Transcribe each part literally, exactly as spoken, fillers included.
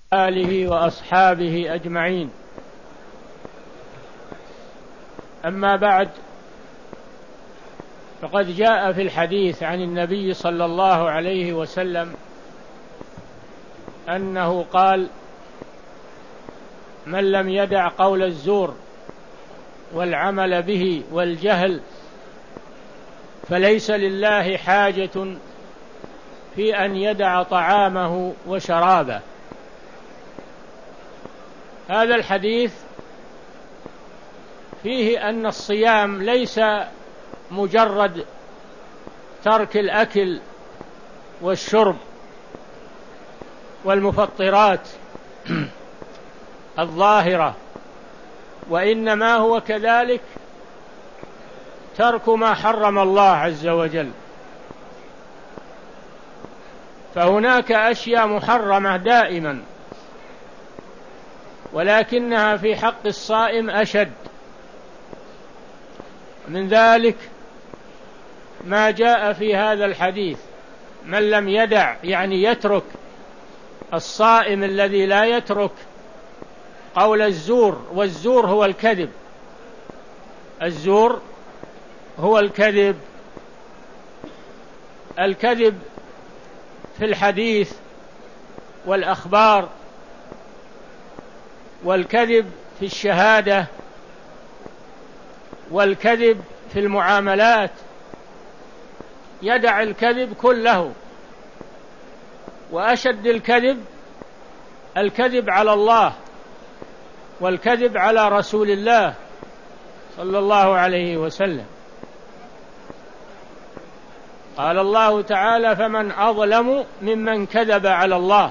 آله وأصحابه أجمعين. أما بعد، فقد جاء في الحديث عن النبي صلى الله عليه وسلم أنه قال: من لم يدع قول الزور والعمل به والجهل فليس لله حاجة في أن يدع طعامه وشرابه. هذا الحديث فيه أن الصيام ليس مجرد ترك الأكل والشرب والمفطرات الظاهرة، وإنما هو كذلك ترك ما حرم الله عز وجل. فهناك أشياء محرمة دائما، ولكنها في حق الصائم أشد. من ذلك ما جاء في هذا الحديث: من لم يدع، يعني يترك، الصائم الذي لا يترك قول الزور، والزور هو الكذب، الزور هو الكذب، الكذب في الحديث والأخبار، والكذب في الشهادة، والكذب في المعاملات. يدع الكذب كله، وأشد الكذب الكذب على الله والكذب على رسول الله صلى الله عليه وسلم. قال الله تعالى: فمن أظلم ممن كذب على الله.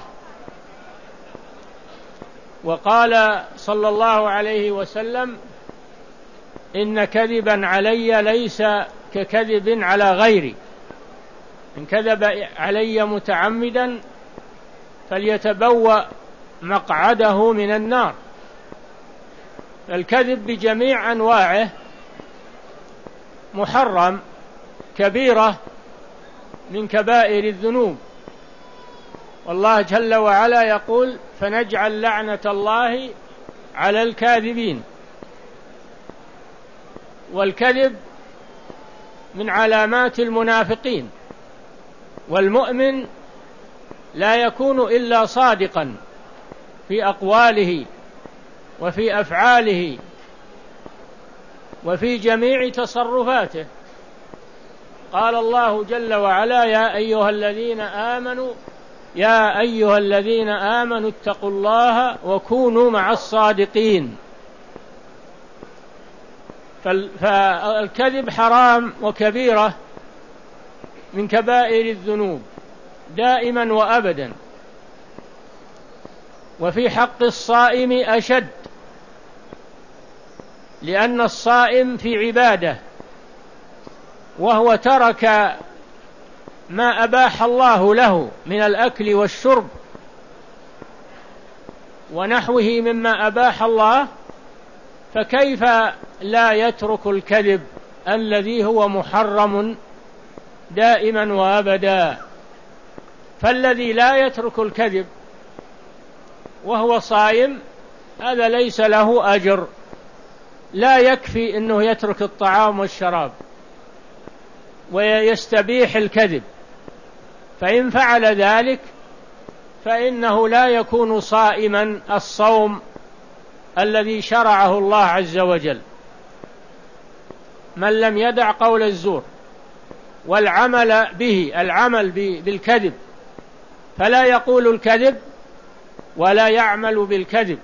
وقال صلى الله عليه وسلم: إن كذبا علي ليس ككذب على غيري، إن كذب علي متعمدا فليتبوأ مقعده من النار. الكذب بجميع أنواعه محرم، كبيرة من كبائر الذنوب. والله جل وعلا يقول: فنجعل لعنة الله على الكاذبين. والكذب من علامات المنافقين، والمؤمن لا يكون إلا صادقا في أقواله وفي أفعاله وفي جميع تصرفاته. قال الله جل وعلا: يا أيها الذين آمنوا يا أيها الذين آمنوا اتقوا الله وكونوا مع الصادقين. فالكذب حرام وكبيرة من كبائر الذنوب دائما وأبدا. وفي حق الصائم أشد، لأن الصائم في عبادة، وهو ترك ما أباح الله له من الأكل والشرب ونحوه مما أباح الله، فكيف لا يترك الكذب الذي هو محرم دائما وأبدا؟ فالذي لا يترك الكذب وهو صائم هذا ليس له أجر، لا يكفي أنه يترك الطعام والشراب ويستبيح الكذب، فإن فعل ذلك فإنه لا يكون صائما الصوم الذي شرعه الله عز وجل. من لم يدع قول الزور والعمل به، العمل بالكذب، فلا يقول الكذب ولا يعمل بالكذب،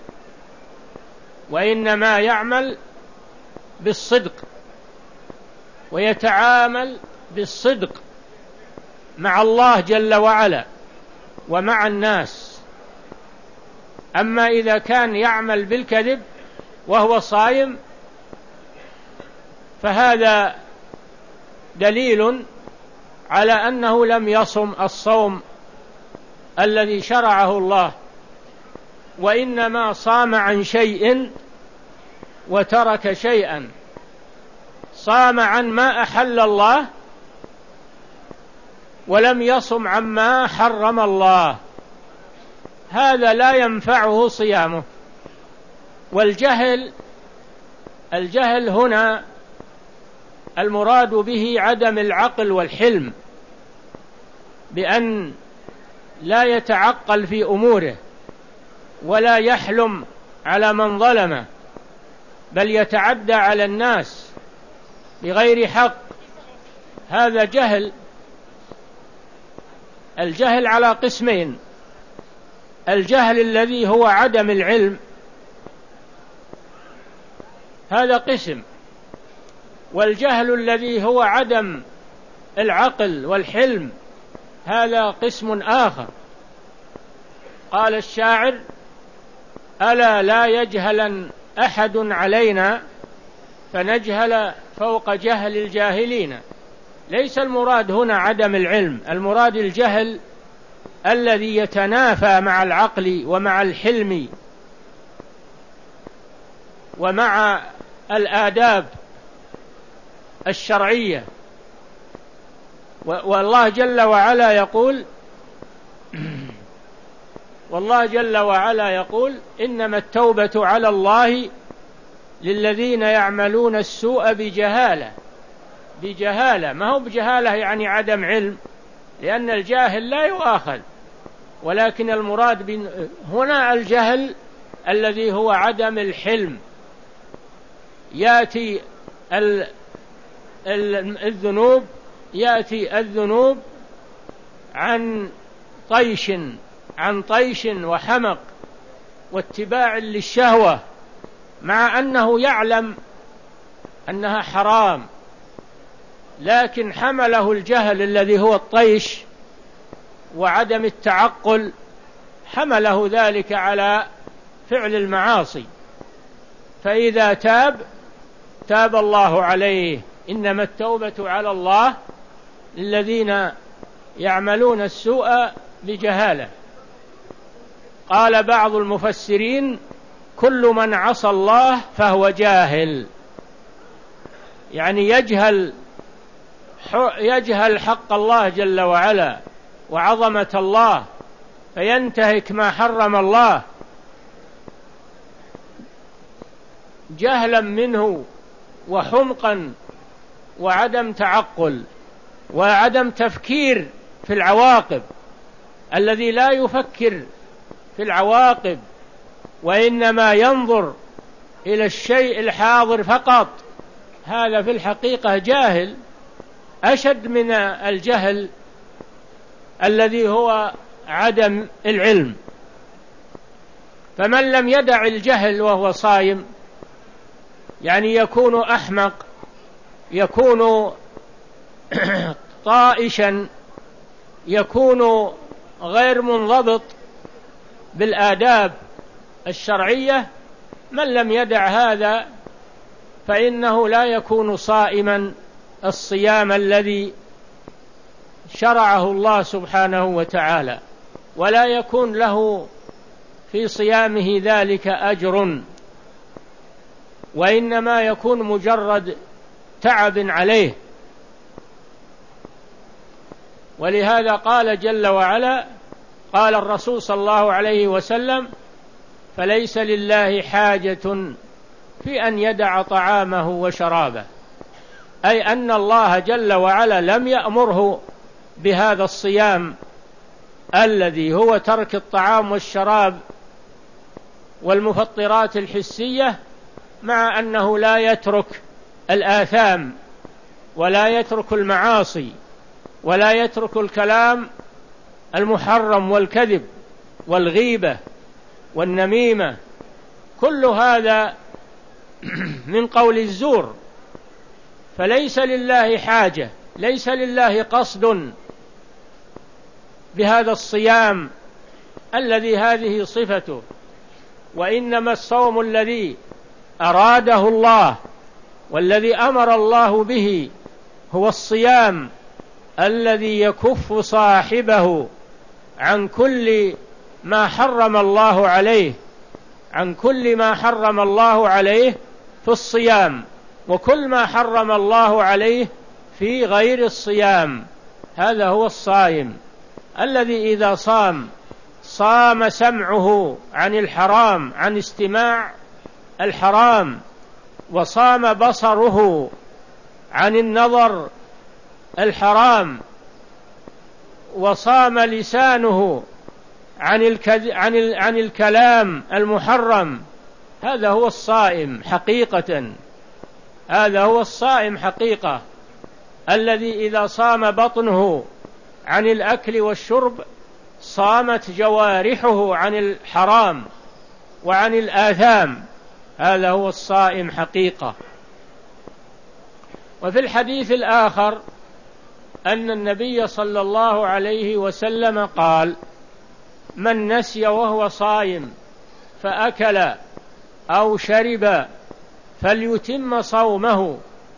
وإنما يعمل بالصدق ويتعامل بالصدق مع الله جل وعلا ومع الناس. أما إذا كان يعمل بالكذب وهو صائم فهذا دليل على أنه لم يصم الصوم الذي شرعه الله، وإنما صام عن شيء وترك شيئا. صام عن ما أحل الله ولم يصم عما حرم الله. هذا لا ينفعه صيامه. والجهل الجهل هنا المراد به عدم العقل والحلم، بأن لا يتعقل في أموره ولا يحلم على من ظلمه، بل يتعدى على الناس بغير حق. هذا جهل. الجهل على قسمين: الجهل الذي هو عدم العلم، هذا قسم، والجهل الذي هو عدم العقل والحلم هذا قسم آخر. قال الشاعر: ألا لا يجهلن أحد علينا فنجهل فوق جهل الجاهلين. ليس المراد هنا عدم العلم، المراد الجهل الذي يتنافى مع العقل ومع الحلم ومع الآداب الشرعية. والله جل وعلا يقول والله جل وعلا يقول: إنما التوبة على الله للذين يعملون السوء بجهالة. بجهالة، ما هو بجهالة يعني عدم علم، لأن الجاهل لا يؤاخذ، ولكن المراد هنا الجهل الذي هو عدم الحلم. يأتي الذنوب يأتي الذنوب عن طيش عن طيش وحمق واتباع للشهوة، مع أنه يعلم أنها حرام، لكن حمله الجهل الذي هو الطيش وعدم التعقل، حمله ذلك على فعل المعاصي. فإذا تاب تاب الله عليه. إنما التوبة على الله للذين يعملون السوء بجهالة. قال بعض المفسرين: كل من عصى الله فهو جاهل، يعني يجهل يجهل حق الله جل وعلا وعظمة الله، فينتهك ما حرم الله جهلا منه وحمقا وعدم تعقل وعدم تفكير في العواقب. الذي لا يفكر في العواقب وإنما ينظر إلى الشيء الحاضر فقط، هذا في الحقيقة جاهل أشد من الجهل الذي هو عدم العلم. فمن لم يدع الجهل وهو صائم يعني يكون أحمق، يكون طائشا، يكون غير منضبط بالآداب الشرعية. من لم يدع هذا فإنه لا يكون صائما الصيام الذي شرعه الله سبحانه وتعالى، ولا يكون له في صيامه ذلك أجر، وإنما يكون مجرد تعب عليه. ولهذا قال جل وعلا، قال الرسول صلى الله عليه وسلم: فليس لله حاجة في أن يدع طعامه وشرابه، أي أن الله جل وعلا لم يأمره بهذا الصيام الذي هو ترك الطعام والشراب والمفطرات الحسية، مع أنه لا يترك الآثام ولا يترك المعاصي ولا يترك الكلام المحرم والكذب والغيبة والنميمة، كل هذا من قول الزور. فليس لله حاجة، ليس لله قصد بهذا الصيام الذي هذه صفته، وإنما الصوم الذي أراده الله والذي أمر الله به هو الصيام الذي يكف صاحبه عن كل ما حرم الله عليه، عن كل ما حرم الله عليه في الصيام، وكل ما حرم الله عليه في غير الصيام. هذا هو الصائم الذي إذا صام صام سمعه عن الحرام، عن استماع الحرام، وصام بصره عن النظر الحرام، وصام لسانه عن الكذ... عن ال... عن الكلام المحرم، هذا هو الصائم حقيقة. هذا هو الصائم حقيقة، الذي إذا صام بطنه عن الأكل والشرب صامت جوارحه عن الحرام وعن الآثام، هذا هو الصائم حقيقة. وفي الحديث الآخر أن النبي صلى الله عليه وسلم قال: من نسي وهو صائم فأكل أو شرب فليتم صومه،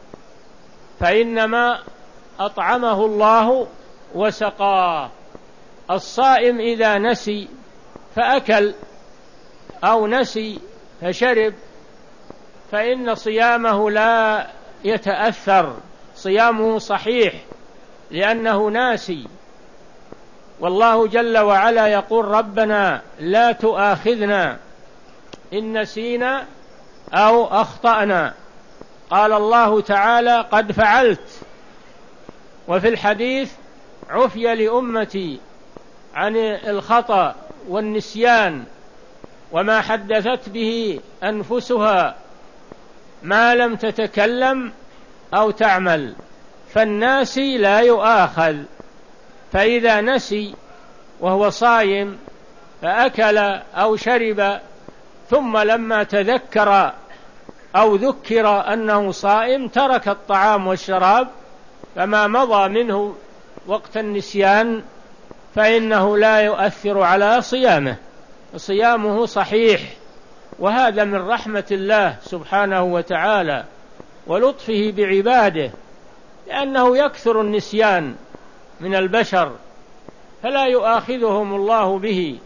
فإنما أطعمه الله وسقاه. الصائم إذا نسي فأكل أو نسي فشرب فإن صيامه لا يتأثر، صيامه صحيح لأنه ناسي. والله جل وعلا يقول: ربنا لا تؤاخذنا إن نسينا أو أخطأنا. قال الله تعالى: قد فعلت. وفي الحديث: عفي لأمتي عن الخطأ والنسيان وما حدثت به أنفسها ما لم تتكلم أو تعمل. فالناسي لا يؤاخذ، فإذا نسي وهو صايم فأكل أو شرب ثم لما تذكر أو ذكر أنه صائم ترك الطعام والشراب فما مضى منه وقت النسيان فإنه لا يؤثر على صيامه، صيامه صحيح. وهذا من رحمة الله سبحانه وتعالى ولطفه بعباده، لأنه يكثر النسيان من البشر فلا يؤاخذهم الله به،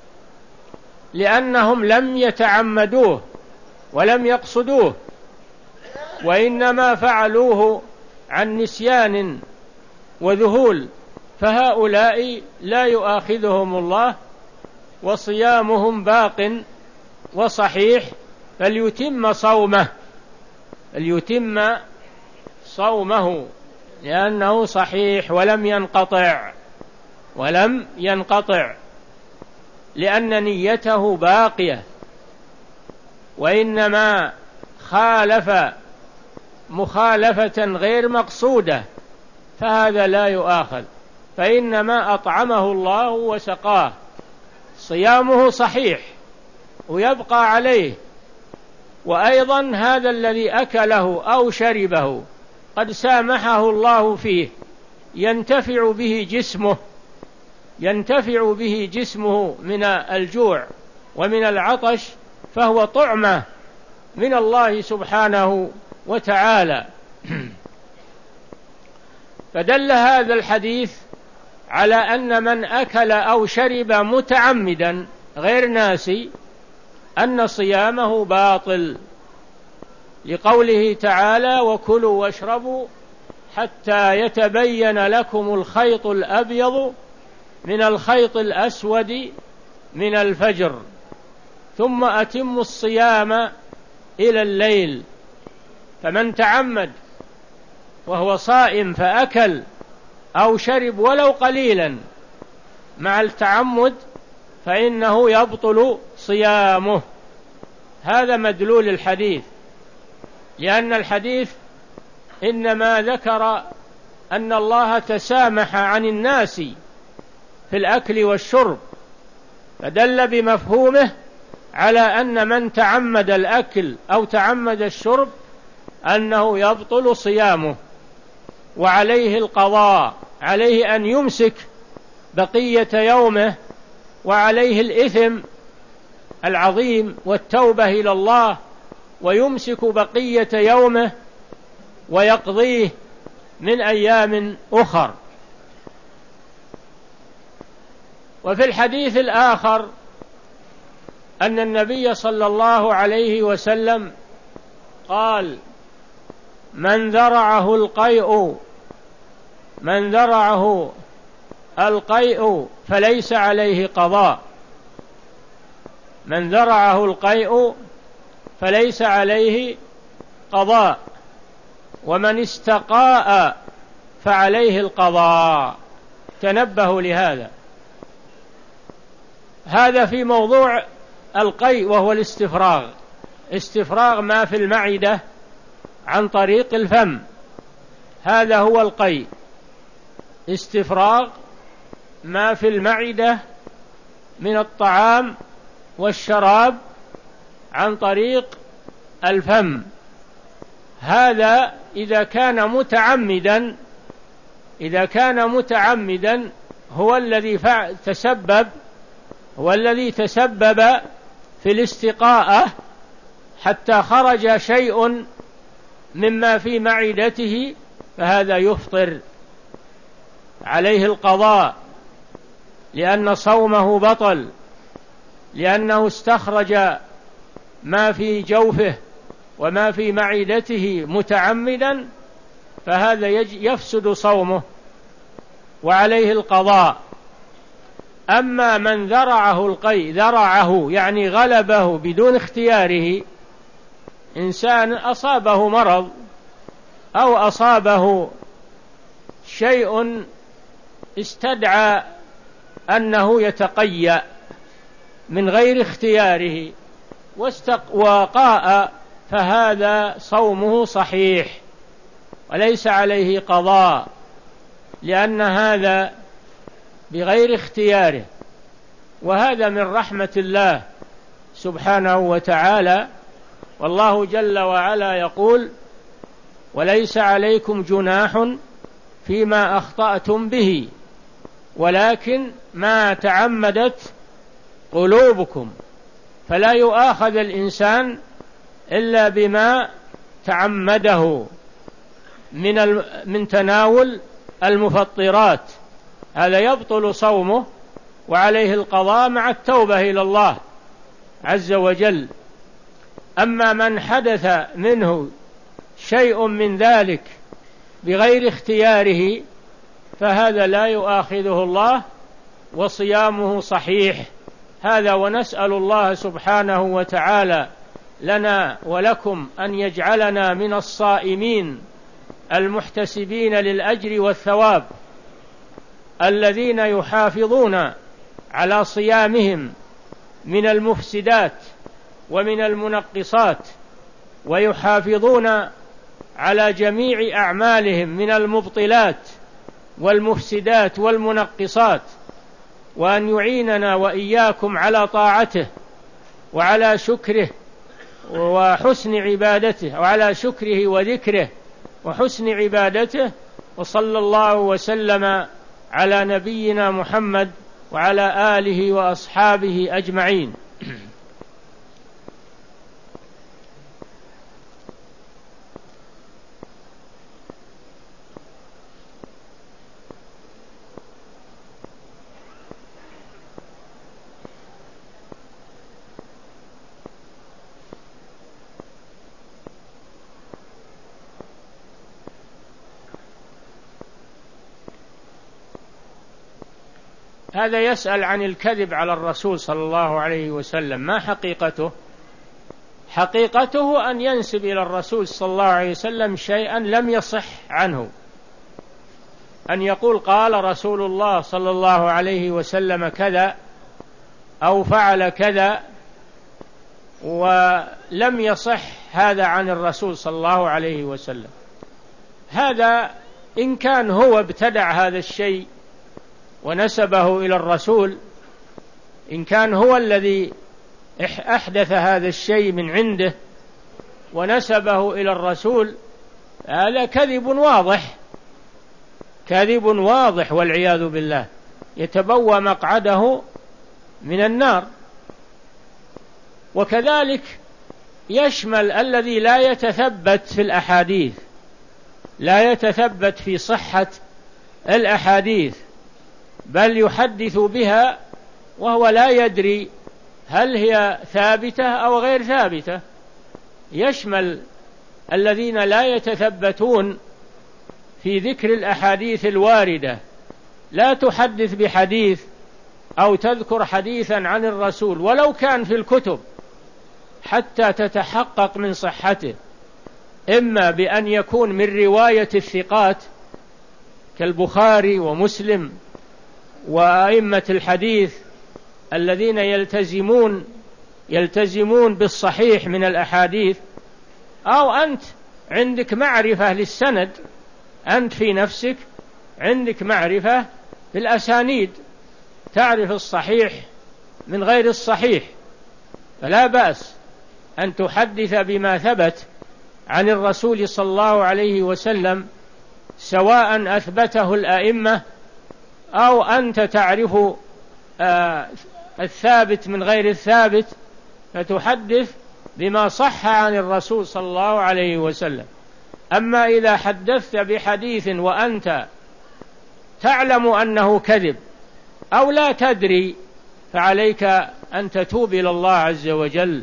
لأنهم لم يتعمدوه ولم يقصدوه، وإنما فعلوه عن نسيان وذهول، فهؤلاء لا يؤاخذهم الله وصيامهم باق وصحيح. فليتم صومه، فليتم صومه لأنه صحيح ولم ينقطع ولم ينقطع لأن نيته باقية، وإنما خالف مخالفة غير مقصودة فهذا لا يؤاخذ، فإنما أطعمه الله وسقاه، صيامه صحيح ويبقى عليه. وأيضا هذا الذي أكله أو شربه قد سامحه الله فيه، ينتفع به جسمه ينتفع به جسمه من الجوع ومن العطش، فهو طعمة من الله سبحانه وتعالى. فدل هذا الحديث على أن من أكل أو شرب متعمدا غير ناسي أن صيامه باطل، لقوله تعالى: وكلوا واشربوا حتى يتبين لكم الخيط الأبيض من الخيط الأسود من الفجر ثم أتموا الصيام إلى الليل. فمن تعمد وهو صائم فأكل أو شرب ولو قليلا مع التعمد فإنه يبطل صيامه. هذا مدلول الحديث، لأن الحديث إنما ذكر أن الله تسامح عن الناس في الأكل والشرب، فدل بمفهومه على أن من تعمد الأكل أو تعمد الشرب أنه يبطل صيامه وعليه القضاء، عليه أن يمسك بقية يومه، وعليه الإثم العظيم والتوبة إلى الله، ويمسك بقية يومه ويقضيه من أيام أخر. وفي الحديث الآخر أن النبي صلى الله عليه وسلم قال: من ذرعه القيء من ذرعه القيء فليس عليه قضاء، من ذرعه القيء فليس عليه قضاء، ومن استقاء فعليه القضاء. تنبهوا لهذا. هذا في موضوع القيء، وهو الاستفراغ، استفراغ ما في المعدة عن طريق الفم، هذا هو القيء، استفراغ ما في المعدة من الطعام والشراب عن طريق الفم. هذا إذا كان متعمدا، إذا كان متعمدا هو الذي تسبب هو الذي تسبب في الاستقاءة حتى خرج شيء مما في معدته، فهذا يفطر، عليه القضاء، لأن صومه بطل، لأنه استخرج ما في جوفه وما في معدته متعمدا، فهذا يفسد صومه وعليه القضاء. أما من ذرعه القيء، ذرعه يعني غلبه بدون اختياره، إنسان أصابه مرض أو أصابه شيء استدعى أنه يتقيأ من غير اختياره وقاء، فهذا صومه صحيح وليس عليه قضاء، لأن هذا بغير اختياره. وهذا من رحمة الله سبحانه وتعالى. والله جل وعلا يقول: وليس عليكم جناح فيما أخطأتم به ولكن ما تعمدت قلوبكم. فلا يؤاخذ الإنسان إلا بما تعمده من من تناول المفطرات، هذا يبطل صومه وعليه القضاء مع التوبة إلى الله عز وجل. أما من حدث منه شيء من ذلك بغير اختياره فهذا لا يؤاخذه الله وصيامه صحيح. هذا، ونسأل الله سبحانه وتعالى لنا ولكم أن يجعلنا من الصائمين المحتسبين للأجر والثواب، الذين يحافظون على صيامهم من المفسدات ومن المنقصات، ويحافظون على جميع أعمالهم من المبطلات والمفسدات والمنقصات، وأن يعيننا وإياكم على طاعته وعلى شكره وحسن عبادته، وعلى شكره وذكره وحسن عبادته. وصلى الله وسلم على نبينا محمد وعلى آله وأصحابه أجمعين. هذا يسأل عن الكذب على الرسول صلى الله عليه وسلم، ما حقيقته؟ حقيقته أن ينسب إلى الرسول صلى الله عليه وسلم شيئا لم يصح عنه، أن يقول قال رسول الله صلى الله عليه وسلم كذا أو فعل كذا، ولم يصح هذا عن الرسول صلى الله عليه وسلم. هذا إن كان هو ابتدع هذا الشيء ونسبه إلى الرسول، إن كان هو الذي أحدث هذا الشيء من عنده ونسبه إلى الرسول، هذا كذب واضح، كذب واضح والعياذ بالله، يتبوى مقعده من النار. وكذلك يشمل الذي لا يتثبت في الأحاديث، لا يتثبت في صحة الأحاديث، بل يحدث بها وهو لا يدري هل هي ثابتة أو غير ثابتة. يشمل الذين لا يتثبتون في ذكر الأحاديث الواردة، لا تحدث بحديث أو تذكر حديثا عن الرسول ولو كان في الكتب حتى تتحقق من صحته، إما بأن يكون من رواية الثقات كالبخاري ومسلم وأئمة الحديث الذين يلتزمون يلتزمون بالصحيح من الأحاديث، أو أنت عندك معرفة للسند، أنت في نفسك عندك معرفة بالأسانيد، تعرف الصحيح من غير الصحيح، فلا بأس أن تحدث بما ثبت عن الرسول صلى الله عليه وسلم، سواء أثبته الأئمة أو أنت تعرف آه الثابت من غير الثابت، فتحدث بما صح عن الرسول صلى الله عليه وسلم. أما إذا حدثت بحديث وأنت تعلم أنه كذب أو لا تدري، فعليك أن تتوب إلى الله عز وجل.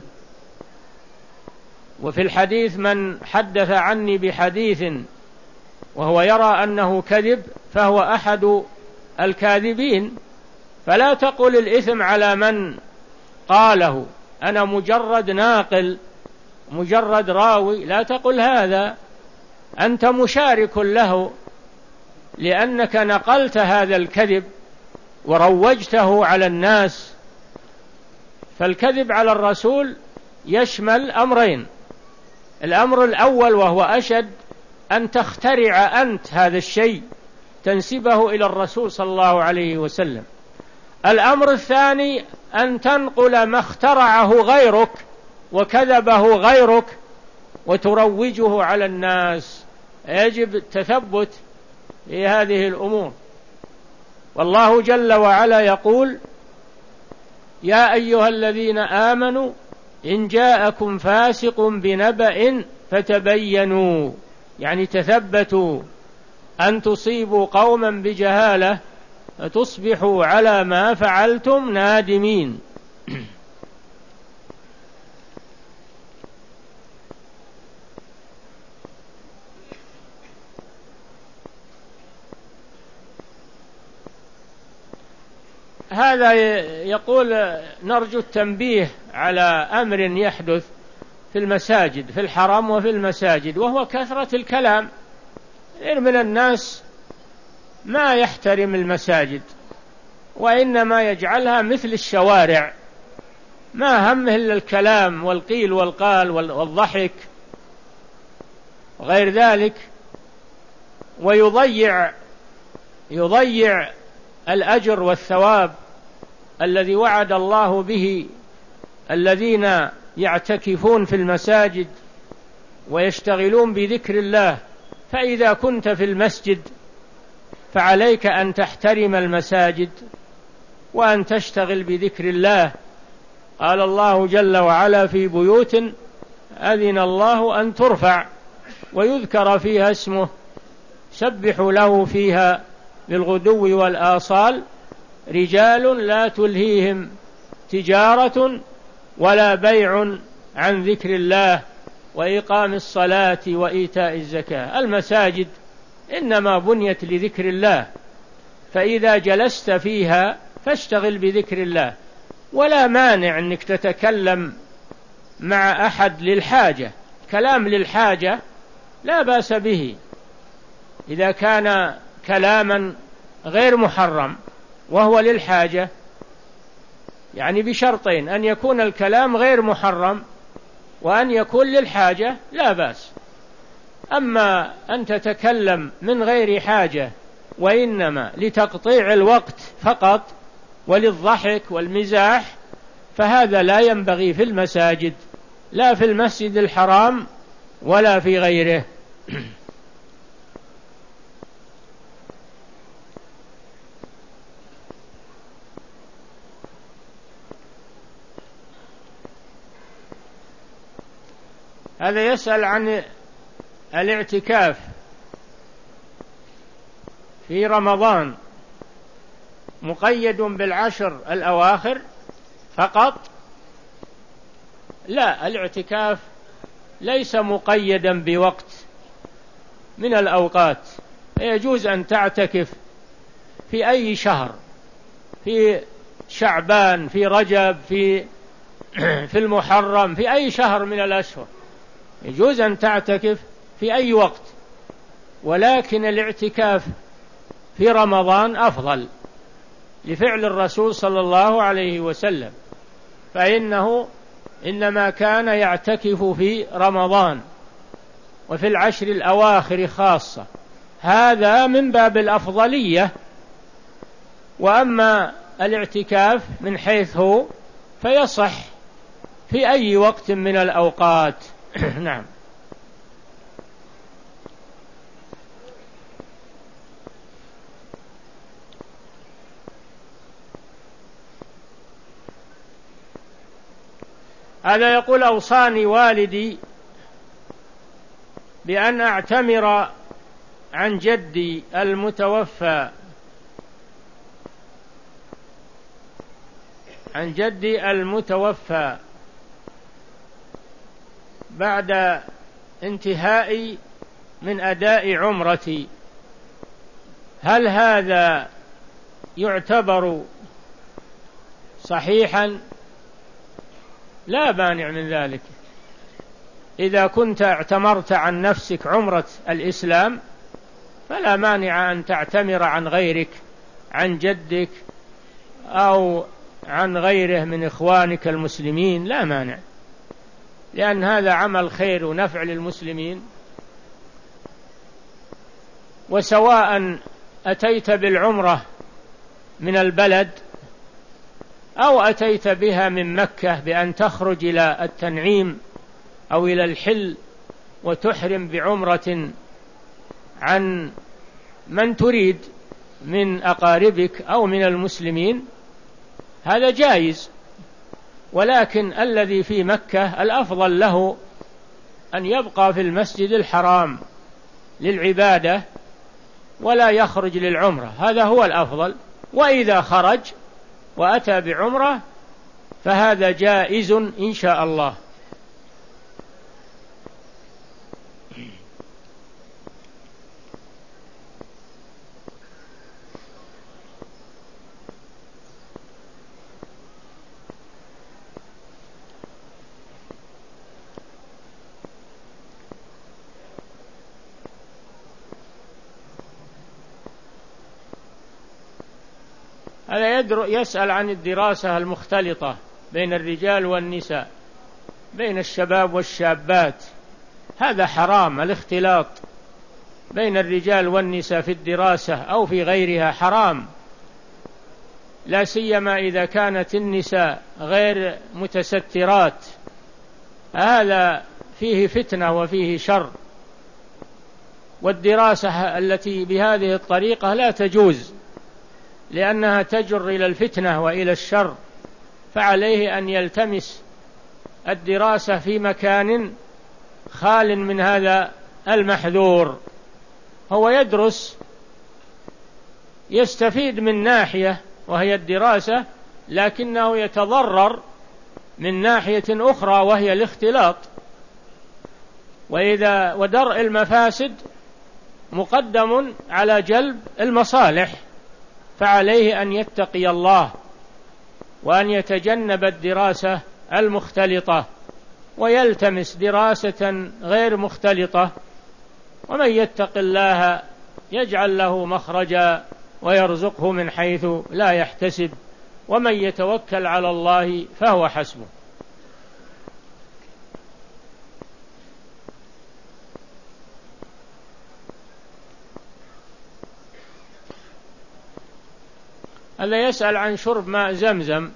وفي الحديث: من حدث عني بحديث وهو يرى أنه كذب فهو أحد الكاذبين. فلا تقل الإثم على من قاله، أنا مجرد ناقل مجرد راوي، لا تقل هذا، أنت مشارك له، لأنك نقلت هذا الكذب وروجته على الناس. فالكذب على الرسول يشمل أمرين: الأمر الأول وهو أشد، أن تخترع أنت هذا الشيء تنسبه إلى الرسول صلى الله عليه وسلم. الأمر الثاني أن تنقل ما اخترعه غيرك وكذبه غيرك وتروجه على الناس. يجب التثبت في هذه الأمور. والله جل وعلا يقول: يا أيها الذين آمنوا إن جاءكم فاسق بنبأ فتبينوا، يعني تثبتوا أن تصيبوا قوما بجهالة فتصبحوا على ما فعلتم نادمين. هذا يقول: نرجو التنبيه على أمر يحدث في المساجد، في الحرم وفي المساجد، وهو كثرة الكلام. غير من الناس ما يحترم المساجد، وإنما يجعلها مثل الشوارع، ما همه إلا الكلام والقيل والقال والضحك وغير ذلك، ويضيع يضيع الأجر والثواب الذي وعد الله به الذين يعتكفون في المساجد ويشتغلون بذكر الله. فإذا كنت في المسجد فعليك أن تحترم المساجد وأن تشتغل بذكر الله. قال الله جل وعلا: في بيوت أذن الله أن ترفع ويذكر فيها اسمه سبحوا له فيها بالغدو والآصال رجال لا تلهيهم تجارة ولا بيع عن ذكر الله وإقام الصلاة وإيتاء الزكاة. المساجد إنما بنيت لذكر الله، فإذا جلست فيها فاشتغل بذكر الله، ولا مانع أنك تتكلم مع أحد للحاجة. كلام للحاجة لا بأس به إذا كان كلاما غير محرم وهو للحاجة، يعني بشرطين: أن يكون الكلام غير محرم وأن يكون للحاجة، لا بأس. أما أن تتكلم من غير حاجة وإنما لتقطيع الوقت فقط وللضحك والمزاح، فهذا لا ينبغي في المساجد، لا في المسجد الحرام ولا في غيره. هذا يسأل عن الاعتكاف في رمضان، مقيد بالعشر الأواخر فقط؟ لا، الاعتكاف ليس مقيدا بوقت من الأوقات، يجوز أن تعتكف في أي شهر، في شعبان، في رجب، في في المحرم، في أي شهر من الأشهر يجوز أن تعتكف في أي وقت، ولكن الاعتكاف في رمضان أفضل لفعل الرسول صلى الله عليه وسلم، فإنه إنما كان يعتكف في رمضان وفي العشر الأواخر خاصة، هذا من باب الأفضلية. وأما الاعتكاف من حيث هو فيصح في أي وقت من الأوقات. نعم. هذا يقول: أوصاني والدي بأن أعتمر عن جدي المتوفى عن جدي المتوفى بعد انتهائي من أداء عمرتي، هل هذا يعتبر صحيحا؟ لا مانع من ذلك. إذا كنت اعتمرت عن نفسك عمرة الإسلام فلا مانع أن تعتمر عن غيرك، عن جدك أو عن غيره من إخوانك المسلمين، لا مانع، لأن هذا عمل خير ونفع للمسلمين. وسواء أتيت بالعمرة من البلد أو أتيت بها من مكة بأن تخرج إلى التنعيم أو إلى الحل وتحرم بعمرة عن من تريد من أقاربك أو من المسلمين، هذا جائز. ولكن الذي في مكة الأفضل له أن يبقى في المسجد الحرام للعبادة ولا يخرج للعمرة، هذا هو الأفضل. وإذا خرج وأتى بعمرة فهذا جائز إن شاء الله. هذا يسأل عن الدراسة المختلطة بين الرجال والنساء، بين الشباب والشابات، هذا حرام. الاختلاط بين الرجال والنساء في الدراسة أو في غيرها حرام، لا سيما إذا كانت النساء غير متسترات، هذا فيه فتنة وفيه شر. والدراسة التي بهذه الطريقة لا تجوز، لأنها تجر إلى الفتنة وإلى الشر، فعليه أن يلتمس الدراسة في مكان خال من هذا المحذور. هو يدرس يستفيد من ناحية وهي الدراسة، لكنه يتضرر من ناحية أخرى وهي الاختلاط. وإذا ودرء المفاسد مقدم على جلب المصالح، فعليه أن يتقي الله وأن يتجنب الدراسة المختلطة ويلتمس دراسة غير مختلطة. ومن يتق الله يجعل له مخرجا ويرزقه من حيث لا يحتسب، ومن يتوكل على الله فهو حسبه. هذا يسأل عن شرب ماء زمزم،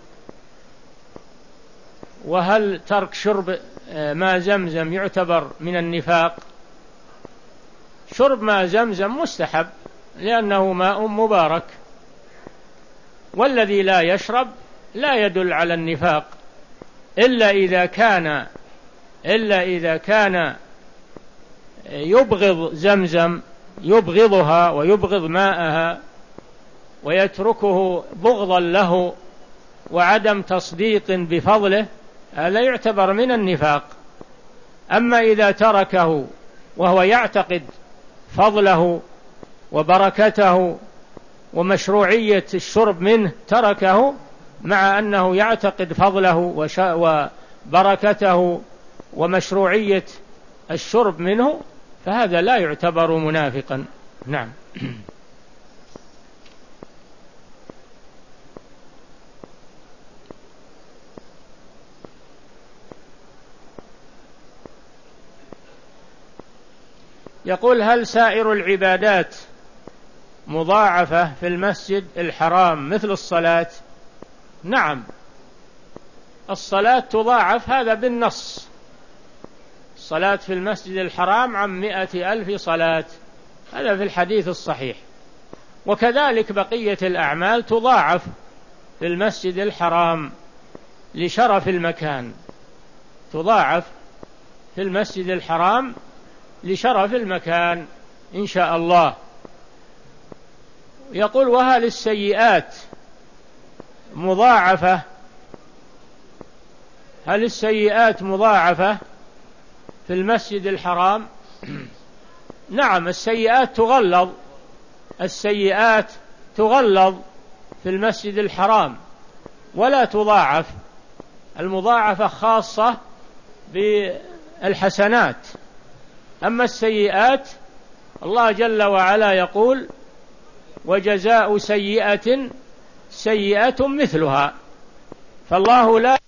وهل ترك شرب ماء زمزم يعتبر من النفاق؟ شرب ماء زمزم مستحب لأنه ماء مبارك، والذي لا يشرب لا يدل على النفاق، إلا إذا كان إلا إذا كان يبغض زمزم، يبغضها ويبغض ماءها ويتركه بغضا له وعدم تصديق بفضله، هذا يعتبر من النفاق. أما إذا تركه وهو يعتقد فضله وبركته ومشروعية الشرب منه، تركه، مع أنه يعتقد فضله وبركته ومشروعية الشرب منه، فهذا لا يعتبر منافقا. نعم. يقول: هل سائر العبادات مضاعفة في المسجد الحرام مثل الصلاة؟ نعم، الصلاة تضاعف، هذا بالنص. الصلاة في المسجد الحرام عن مئة ألف صلاة، هذا في الحديث الصحيح. وكذلك بقية الأعمال تضاعف في المسجد الحرام لشرف المكان، تضاعف في المسجد الحرام لشرف المكان إن شاء الله. يقول: وهل السيئات مضاعفة؟ هل السيئات مضاعفة في المسجد الحرام؟ نعم، السيئات تغلظ، السيئات تغلظ في المسجد الحرام ولا تضاعف. المضاعفة خاصة بالحسنات، أما السيئات الله جل وعلا يقول: وجزاء سيئة سيئة مثلها. فالله لا